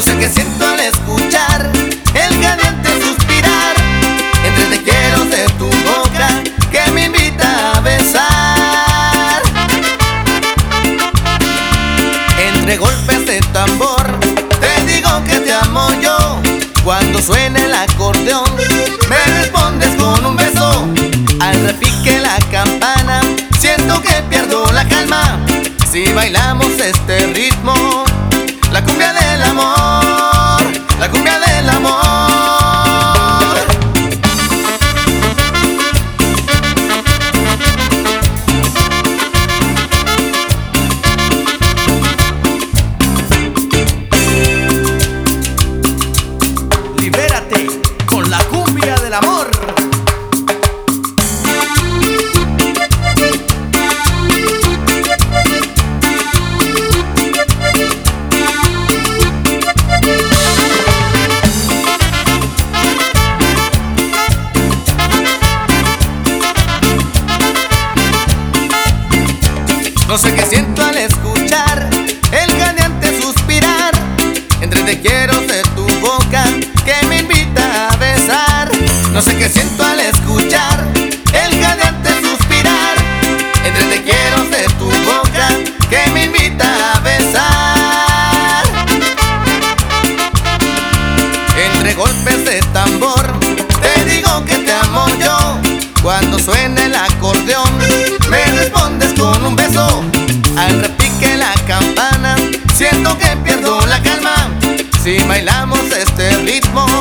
No sé qué siento al escuchar el caliente suspirar entre te quiero de tu boca que me invita a besar. Entre golpes de tambor te digo que te amo yo. Cuando suena el acordeón me respondes con un beso. Al repique la campana siento que pierdo la calma. Si bailamos este ritmo, la cumbia del amor, la cumbia del amor. Libérate con la cumbia del amor. No sé qué siento al escuchar el caliente suspirar entre te quiero de tu boca que me invita a besar. No sé qué siento al escuchar el caliente suspirar entre te quiero de tu boca que me invita a besar. Entre golpes de tambor te digo que te amo yo. Cuando suena el acordeón me respondes con un beso. Al repique la campana siento que pierdo la calma. Si bailamos este ritmo,